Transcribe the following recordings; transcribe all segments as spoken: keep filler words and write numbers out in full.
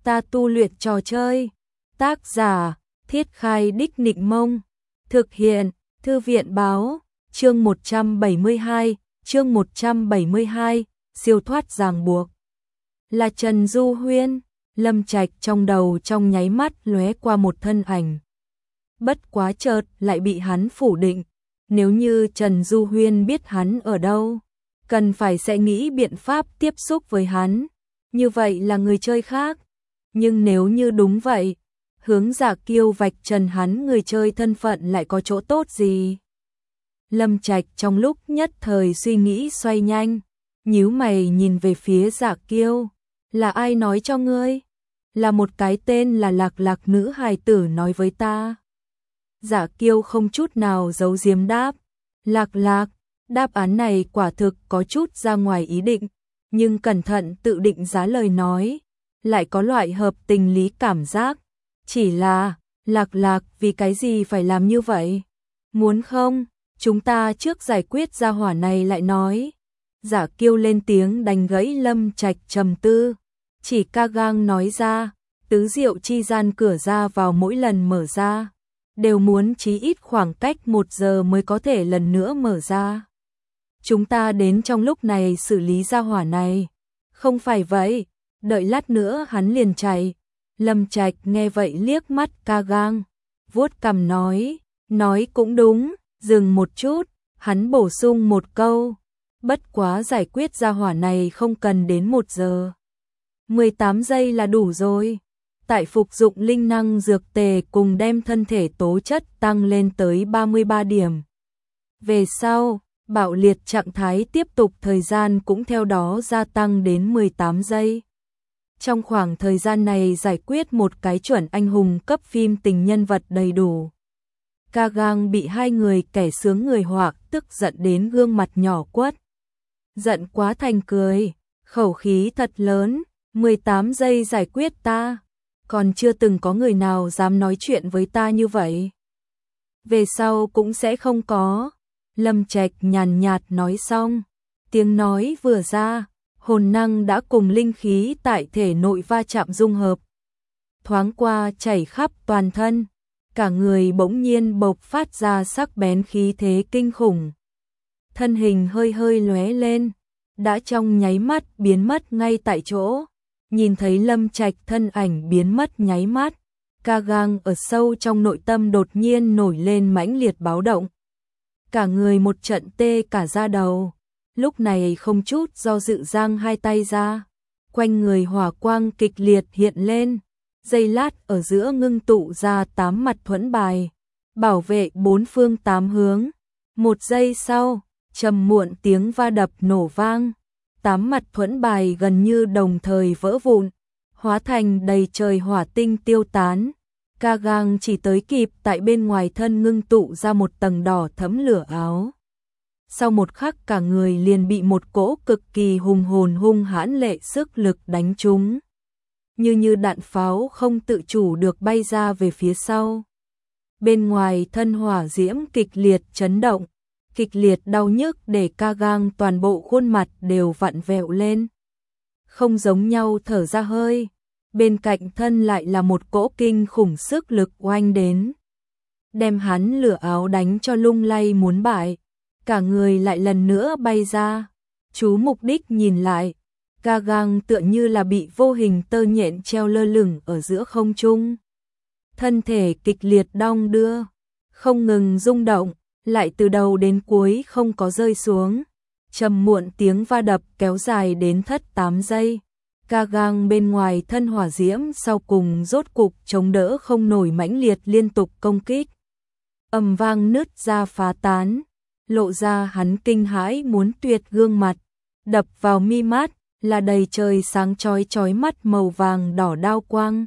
ta tu luyện trò chơi. Tác giả, Thiết Khai Đích Nịnh Mông. Thực hiện, Thư viện Báo. Chương một trăm bảy mươi hai, chương một trăm bảy mươi hai, siêu thoát ràng buộc. Là Trần Du Huyên. Lâm Trạch trong đầu trong nháy mắt lóe qua một thân ảnh. Bất quá chợt lại bị hắn phủ định. Nếu như Trần Du Huyên biết hắn ở đâu, cần phải sẽ nghĩ biện pháp tiếp xúc với hắn. Như vậy là người chơi khác. Nhưng nếu như đúng vậy, hướng Dạ Kiêu vạch trần hắn người chơi thân phận lại có chỗ tốt gì? Lâm Trạch trong lúc nhất thời suy nghĩ xoay nhanh, nhíu mày nhìn về phía Dạ Kiêu. Là ai nói cho ngươi? Là một cái tên là Lạc Lạc nữ hài tử nói với ta. Dạ Kiêu không chút nào giấu giếm đáp. Lạc Lạc, đáp án này quả thực có chút ra ngoài ý định, nhưng cẩn thận tự định giá lời nói, lại có loại hợp tình lý cảm giác. Chỉ là, Lạc Lạc vì cái gì phải làm như vậy? Muốn không, chúng ta trước giải quyết gia hỏa này lại nói. Dạ Kiêu lên tiếng đánh gãy Lâm Trạch trầm tư. Chỉ ca gang nói ra, tứ diệu chi gian cửa ra vào mỗi lần mở ra, đều muốn chí ít khoảng cách một giờ mới có thể lần nữa mở ra. Chúng ta đến trong lúc này xử lý gia hỏa này. Không phải vậy, đợi lát nữa hắn liền chạy. Lâm Trạch nghe vậy liếc mắt ca gang, vuốt cằm nói, nói cũng đúng, dừng một chút, hắn bổ sung một câu, bất quá giải quyết gia hỏa này không cần đến một giờ. mười tám giây là đủ rồi. Tại phục dụng linh năng dược tề cùng đem thân thể tố chất tăng lên tới ba mươi ba điểm. Về sau, bạo liệt trạng thái tiếp tục thời gian cũng theo đó gia tăng đến mười tám giây. Trong khoảng thời gian này giải quyết một cái chuẩn anh hùng cấp phim tình nhân vật đầy đủ. Ca gang bị hai người kẻ sướng người họa tức giận đến gương mặt nhỏ quất. Giận quá thành cười, khẩu khí thật lớn, mười tám giây giải quyết ta. Còn chưa từng có người nào dám nói chuyện với ta như vậy. Về sau cũng sẽ không có. Lâm Trạch nhàn nhạt nói xong. Tiếng nói vừa ra, hồn năng đã cùng linh khí tại thể nội va chạm dung hợp. Thoáng qua chảy khắp toàn thân. Cả người bỗng nhiên bộc phát ra sắc bén khí thế kinh khủng. Thân hình hơi hơi lóe lên, đã trong nháy mắt biến mất ngay tại chỗ. Nhìn thấy Lâm Trạch thân ảnh biến mất nháy mắt, ca gang ở sâu trong nội tâm đột nhiên nổi lên mãnh liệt báo động. Cả người một trận tê cả da đầu, lúc này không chút do dự giang hai tay ra, quanh người hỏa quang kịch liệt hiện lên, giây lát ở giữa ngưng tụ ra tám mặt thuẫn bài, bảo vệ bốn phương tám hướng. Một giây sau, trầm muộn tiếng va đập nổ vang. Tám mặt thuẫn bài gần như đồng thời vỡ vụn, hóa thành đầy trời hỏa tinh tiêu tán. Ca gang chỉ tới kịp tại bên ngoài thân ngưng tụ ra một tầng đỏ thẫm lửa áo. Sau một khắc cả người liền bị một cỗ cực kỳ hùng hồn hung hãn lệ sức lực đánh trúng. Như như đạn pháo không tự chủ được bay ra về phía sau. Bên ngoài thân hỏa diễm kịch liệt chấn động. Kịch liệt đau nhức để ca gang toàn bộ khuôn mặt đều vặn vẹo lên. Không giống nhau thở ra hơi, bên cạnh thân lại là một cỗ kinh khủng sức lực oanh đến. Đem hắn lửa áo đánh cho lung lay muốn bại, cả người lại lần nữa bay ra. Chú mục đích nhìn lại, ca gang tựa như là bị vô hình tơ nhện treo lơ lửng ở giữa không trung. Thân thể kịch liệt đong đưa, không ngừng rung động. Lại từ đầu đến cuối không có rơi xuống. Trầm muộn tiếng va đập kéo dài đến thất tám giây. Ca gang bên ngoài thân hỏa diễm sau cùng rốt cục chống đỡ không nổi mãnh liệt liên tục công kích. Ầm vang nứt ra phá tán, lộ ra hắn kinh hãi muốn tuyệt gương mặt, đập vào mi mắt là đầy trời sáng chói chói mắt màu vàng đỏ đao quang.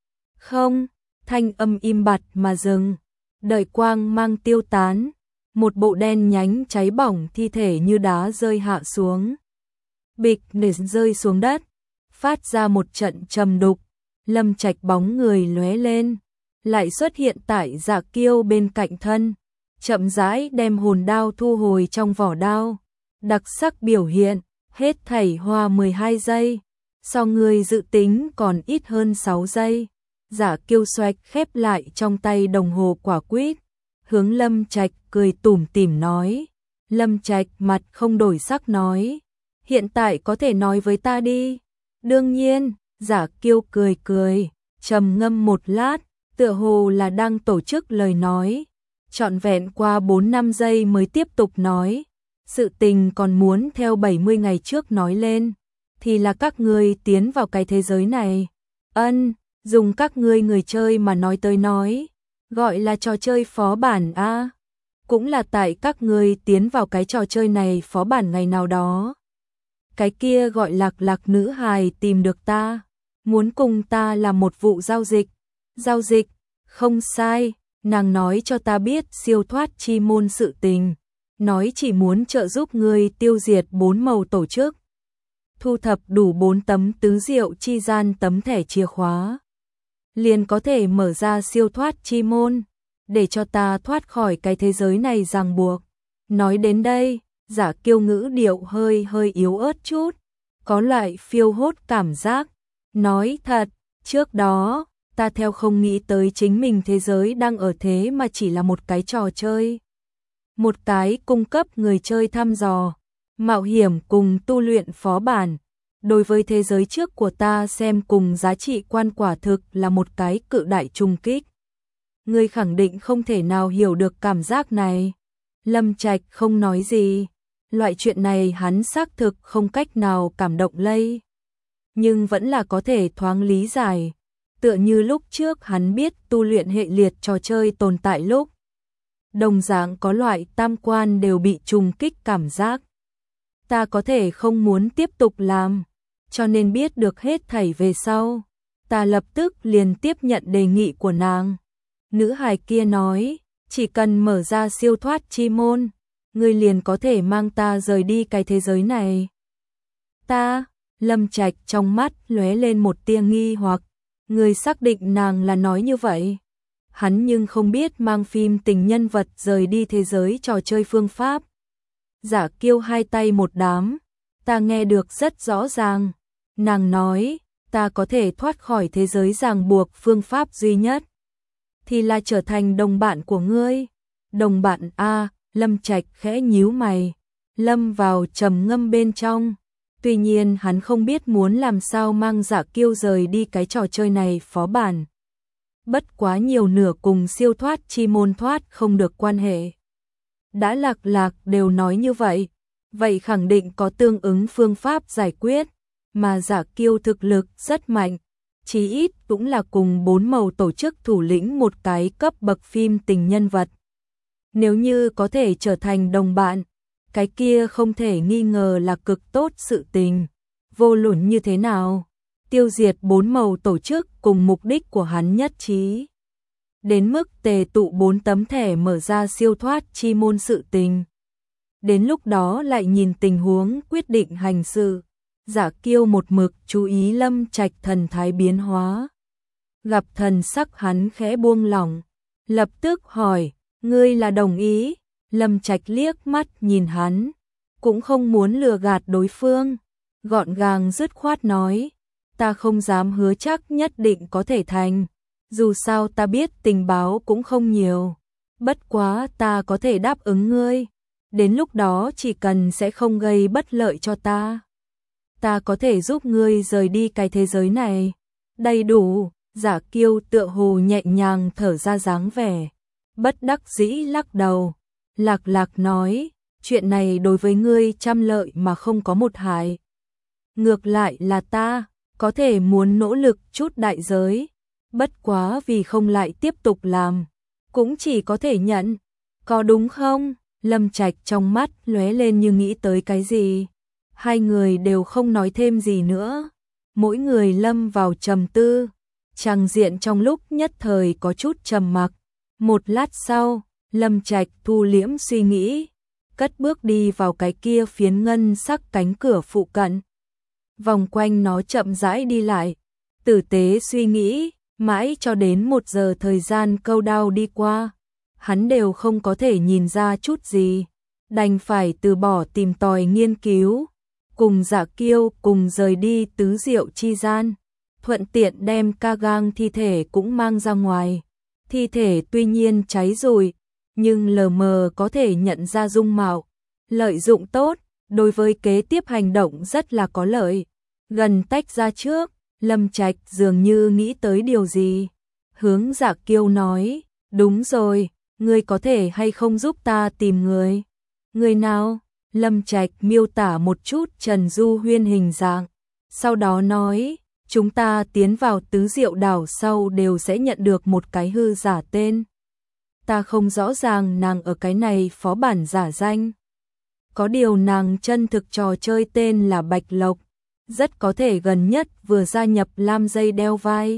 Không, thanh âm im bặt mà dừng, đợi quang mang tiêu tán. Một bộ đen nhánh cháy bỏng thi thể như đá rơi hạ xuống. Bịch nền rơi xuống đất, phát ra một trận trầm đục. Lâm Trạch bóng người lóe lên, lại xuất hiện tại Dạ Kiêu bên cạnh thân, chậm rãi đem hồn đao thu hồi trong vỏ đao. Đặc sắc biểu hiện, hết thảy hoa mười hai giây. So ngươi dự tính còn ít hơn sáu giây. Giả Kiêu xoạch khép lại trong tay đồng hồ quả quýt, hướng Lâm Trạch cười tủm tỉm nói. Lâm Trạch mặt không đổi sắc nói, hiện tại có thể nói với ta đi. Đương nhiên, Giả Kiêu cười cười, trầm ngâm một lát, tựa hồ là đang tổ chức lời nói. Trọn vẹn qua bốn năm giây mới tiếp tục nói, sự tình còn muốn theo bảy mươi ngày trước nói lên, thì là các ngươi tiến vào cái thế giới này. Ân, dùng các ngươi người chơi mà nói tới nói, gọi là trò chơi phó bản a. Cũng là tại các ngươi tiến vào cái trò chơi này phó bản ngày nào đó. Cái kia gọi Lạc Lạc nữ hài tìm được ta, muốn cùng ta làm một vụ giao dịch. Giao dịch, không sai, nàng nói cho ta biết siêu thoát chi môn sự tình, nói chỉ muốn trợ giúp ngươi tiêu diệt bốn màu tổ chức, thu thập đủ bốn tấm tứ diệu chi gian tấm thẻ chìa khóa, liền có thể mở ra siêu thoát chi môn, để cho ta thoát khỏi cái thế giới này ràng buộc. Nói đến đây, Giả Kiêu ngữ điệu hơi hơi yếu ớt chút, có loại phiêu hốt cảm giác. Nói thật, trước đó, ta theo không nghĩ tới chính mình thế giới đang ở thế mà chỉ là một cái trò chơi. Một cái cung cấp người chơi thăm dò, mạo hiểm cùng tu luyện phó bản. Đối với thế giới trước của ta xem cùng giá trị quan quả thực là một cái cự đại trùng kích. Ngươi khẳng định không thể nào hiểu được cảm giác này. Lâm Trạch không nói gì. Loại chuyện này hắn xác thực không cách nào cảm động lây. Nhưng vẫn là có thể thoáng lý giải. Tựa như lúc trước hắn biết tu luyện hệ liệt trò chơi tồn tại lúc. Đồng dạng có loại tam quan đều bị trùng kích cảm giác. Ta có thể không muốn tiếp tục làm, cho nên biết được hết thảy về sau. Ta lập tức liền tiếp nhận đề nghị của nàng. Nữ hài kia nói, chỉ cần mở ra siêu thoát chi môn, ngươi liền có thể mang ta rời đi cái thế giới này. Ta, Lâm Trạch trong mắt lóe lên một tia nghi hoặc, ngươi xác định nàng là nói như vậy. Hắn nhưng không biết mang phim tình nhân vật rời đi thế giới trò chơi phương pháp. Giả Kiêu hai tay một đám, ta nghe được rất rõ ràng. Nàng nói, ta có thể thoát khỏi thế giới ràng buộc phương pháp duy nhất, thì là trở thành đồng bạn của ngươi. Đồng bạn a, Lâm Trạch khẽ nhíu mày, lâm vào trầm ngâm bên trong. Tuy nhiên hắn không biết muốn làm sao mang Giả Kiêu rời đi cái trò chơi này phó bản. Bất quá nhiều nửa cùng siêu thoát chi môn thoát không được quan hệ. Đã Lạc Lạc đều nói như vậy, vậy khẳng định có tương ứng phương pháp giải quyết, mà Giả Kiêu thực lực rất mạnh, chí ít cũng là cùng bốn màu tổ chức thủ lĩnh một cái cấp bậc phim tình nhân vật. Nếu như có thể trở thành đồng bạn, cái kia không thể nghi ngờ là cực tốt sự tình. Vô luận như thế nào, tiêu diệt bốn màu tổ chức cùng mục đích của hắn nhất trí. Đến mức tề tụ bốn tấm thẻ mở ra siêu thoát chi môn sự tình. Đến lúc đó lại nhìn tình huống quyết định hành sự. Giả Kiêu một mực chú ý Lâm Trạch thần thái biến hóa. Gặp thần sắc hắn khẽ buông lỏng, lập tức hỏi, ngươi là đồng ý? Lâm Trạch liếc mắt nhìn hắn, cũng không muốn lừa gạt đối phương, gọn gàng dứt khoát nói, ta không dám hứa chắc nhất định có thể thành, dù sao ta biết tình báo cũng không nhiều, bất quá ta có thể đáp ứng ngươi, đến lúc đó chỉ cần sẽ không gây bất lợi cho ta. Ta có thể giúp ngươi rời đi cái thế giới này. Đầy đủ. Giả Kiêu tựa hồ nhẹ nhàng thở ra dáng vẻ, bất đắc dĩ lắc đầu. Lạc Lạc nói, chuyện này đối với ngươi trăm lợi mà không có một hại. Ngược lại là ta, có thể muốn nỗ lực chút đại giới, bất quá vì không lại tiếp tục làm, cũng chỉ có thể nhận. Có đúng không? Lâm Trạch trong mắt lóe lên như nghĩ tới cái gì. Hai người đều không nói thêm gì nữa, mỗi người lâm vào trầm tư. Tràng diện trong lúc nhất thời có chút trầm mặc. Một lát sau, Lâm Trạch thu liễm suy nghĩ, cất bước đi vào cái kia phiến ngân sắc cánh cửa phụ cận. Vòng quanh nó chậm rãi đi lại, tử tế suy nghĩ, mãi cho đến một giờ thời gian câu đao đi qua. Hắn đều không có thể nhìn ra chút gì, đành phải từ bỏ tìm tòi nghiên cứu. cùng Dạ Kiêu cùng rời đi tứ diệu chi gian, thuận tiện đem ca gang thi thể cũng mang ra ngoài. Thi thể tuy nhiên cháy rụi, nhưng lờ mờ có thể nhận ra dung mạo, lợi dụng tốt, đối với kế tiếp hành động rất là có lợi. Gần tách ra trước, Lâm Trạch dường như nghĩ tới điều gì. Hướng Dạ Kiêu nói, đúng rồi, ngươi có thể hay không giúp ta tìm người? Người nào? Lâm Trạch miêu tả một chút Trần Du Huyên hình dạng, sau đó nói, chúng ta tiến vào tứ diệu đảo sau đều sẽ nhận được một cái hư giả tên. Ta không rõ ràng nàng ở cái này phó bản giả danh. Có điều nàng chân thực trò chơi tên là Bạch Lộc, rất có thể gần nhất vừa gia nhập Lam Dây đeo vai.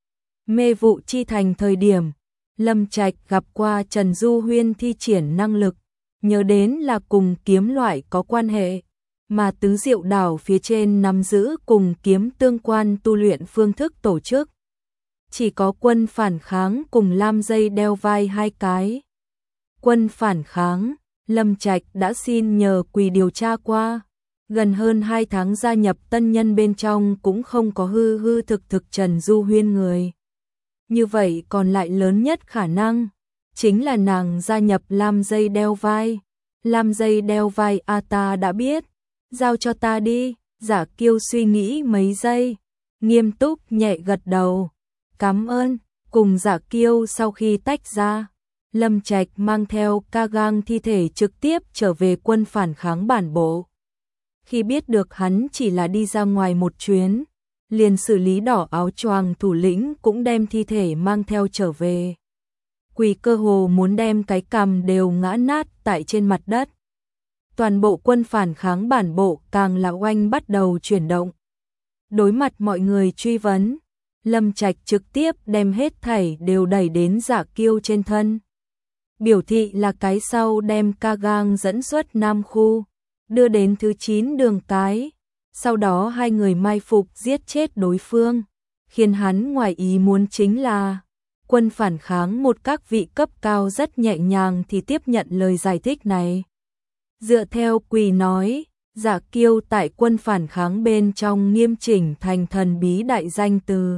Mê vụ chi thành thời điểm, Lâm Trạch gặp qua Trần Du Huyên thi triển năng lực, nhớ đến là cùng kiếm loại có quan hệ, mà tứ diệu đảo phía trên nắm giữ cùng kiếm tương quan tu luyện phương thức tổ chức. Chỉ có quân phản kháng cùng Lam Dây đeo vai hai cái. Quân phản kháng, Lâm Trạch đã xin nhờ Quỳ điều tra qua, gần hơn hai tháng gia nhập tân nhân bên trong cũng không có hư hư thực thực Trần Du Huyên người. Như vậy còn lại lớn nhất khả năng chính là nàng gia nhập Lam Dây đeo vai. Lam Dây đeo vai a ta đã biết, giao cho ta đi. Dạ Kiêu suy nghĩ mấy giây, nghiêm túc nhẹ gật đầu. Cảm ơn. Cùng Dạ Kiêu sau khi tách ra, Lâm Trạch mang theo ca gang thi thể trực tiếp trở về quân phản kháng bản bộ. Khi biết được hắn chỉ là đi ra ngoài một chuyến, liền xử lý đỏ áo choàng thủ lĩnh cũng đem thi thể mang theo trở về. Quỳ cơ hồ muốn đem cái cằm đều ngã nát tại trên mặt đất. Toàn bộ quân phản kháng bản bộ càng là oanh bắt đầu chuyển động. Đối mặt mọi người truy vấn, Lâm Trạch trực tiếp đem hết thảy đều đẩy đến Dạ Kiêu trên thân. Biểu thị là cái sau đem ca gang dẫn xuất Nam khu, đưa đến thứ chín đường cái. Sau đó hai người mai phục giết chết đối phương. Khiến hắn ngoài ý muốn chính là quân phản kháng một các vị cấp cao rất nhẹ nhàng thì tiếp nhận lời giải thích này. Dựa theo Quỳ nói, Dạ Kiêu tại quân phản kháng bên trong nghiêm chỉnh thành thần bí đại danh từ.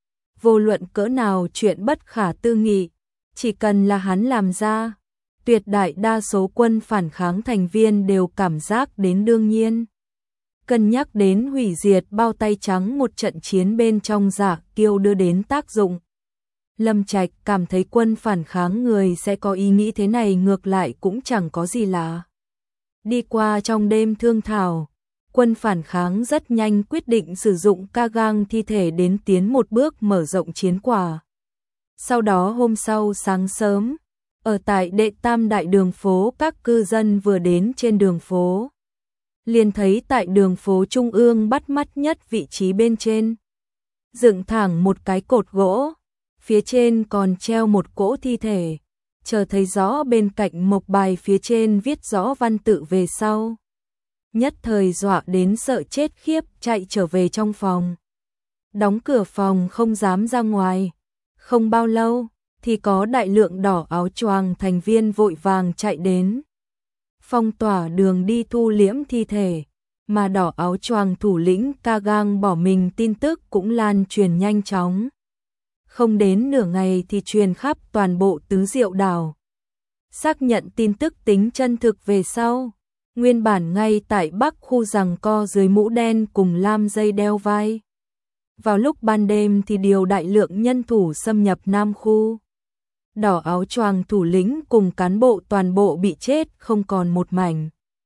Vô luận cỡ nào chuyện bất khả tư nghị, chỉ cần là hắn làm ra, tuyệt đại đa số quân phản kháng thành viên đều cảm giác đến đương nhiên. Cân nhắc đến hủy diệt bao tay trắng một trận chiến bên trong Dạ Kiêu đưa đến tác dụng. Lâm Trạch cảm thấy quân phản kháng người sẽ có ý nghĩ thế này ngược lại cũng chẳng có gì lạ. Đi qua trong đêm thương thảo, quân phản kháng rất nhanh quyết định sử dụng ca gang thi thể đến tiến một bước mở rộng chiến quả. Sau đó hôm sau sáng sớm, ở tại đệ tam đại đường phố các cư dân vừa đến trên đường phố. Liền thấy tại đường phố trung ương bắt mắt nhất vị trí bên trên. Dựng thẳng một cái cột gỗ, phía trên còn treo một cỗ thi thể. Chờ thấy rõ bên cạnh mộc bài phía trên viết rõ văn tự về sau. Nhất thời dọa đến sợ chết khiếp chạy trở về trong phòng. Đóng cửa phòng không dám ra ngoài. Không bao lâu thì có đại lượng đỏ áo choàng thành viên vội vàng chạy đến. Phong tỏa đường đi thu liễm thi thể, mà đỏ áo choàng thủ lĩnh ca gang bỏ mình tin tức cũng lan truyền nhanh chóng. Không đến nửa ngày thì truyền khắp toàn bộ tứ diệu đảo. Xác nhận tin tức tính chân thực về sau, nguyên bản ngay tại bắc khu giằng co dưới mũ đen cùng Lam Dây đeo vai. Vào lúc ban đêm thì điều đại lượng nhân thủ xâm nhập Nam khu. Đỏ áo choàng thủ lĩnh cùng cán bộ toàn bộ bị chết không còn một mảnh.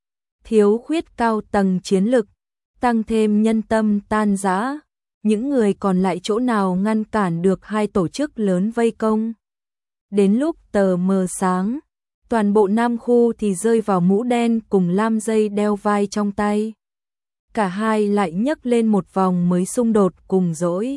Thiếu khuyết cao tầng chiến lực, tăng thêm nhân tâm tan rã. Những người còn lại chỗ nào ngăn cản được hai tổ chức lớn vây công. Đến lúc tờ mờ sáng, toàn bộ Nam khu thì rơi vào mũ đen cùng Lam Dây đeo vai trong tay. Cả hai lại nhấc lên một vòng mới xung đột cùng dỗi.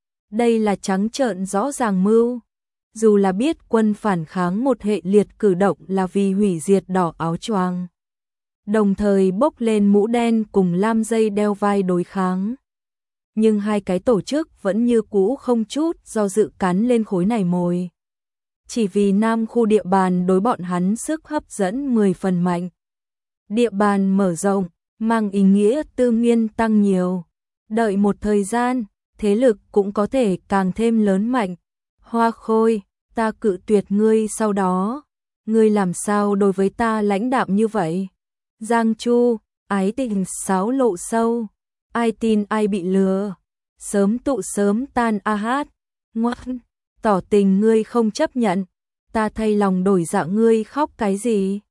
Đây là trắng trợn rõ ràng mưu. Dù là biết quân phản kháng một hệ liệt cử động là vì hủy diệt đỏ áo choàng, đồng thời bốc lên mũ đen cùng Lam Dây đeo vai đối kháng. Nhưng hai cái tổ chức vẫn như cũ không chút do dự cắn lên khối này mồi. Chỉ vì Nam khu địa bàn đối bọn hắn sức hấp dẫn mười phần mạnh. Địa bàn mở rộng, mang ý nghĩa tư nguyên tăng nhiều. Đợi một thời gian, thế lực cũng có thể càng thêm lớn mạnh. Hoa Khôi, ta cự tuyệt ngươi sau đó. Ngươi làm sao đối với ta lãnh đạm như vậy? Giang Chu, ái tình xáo lộ sâu. Ai tin ai bị lừa. Sớm tụ sớm tan a hát. Ngoan, tỏ tình ngươi không chấp nhận. Ta thay lòng đổi dạ ngươi khóc cái gì?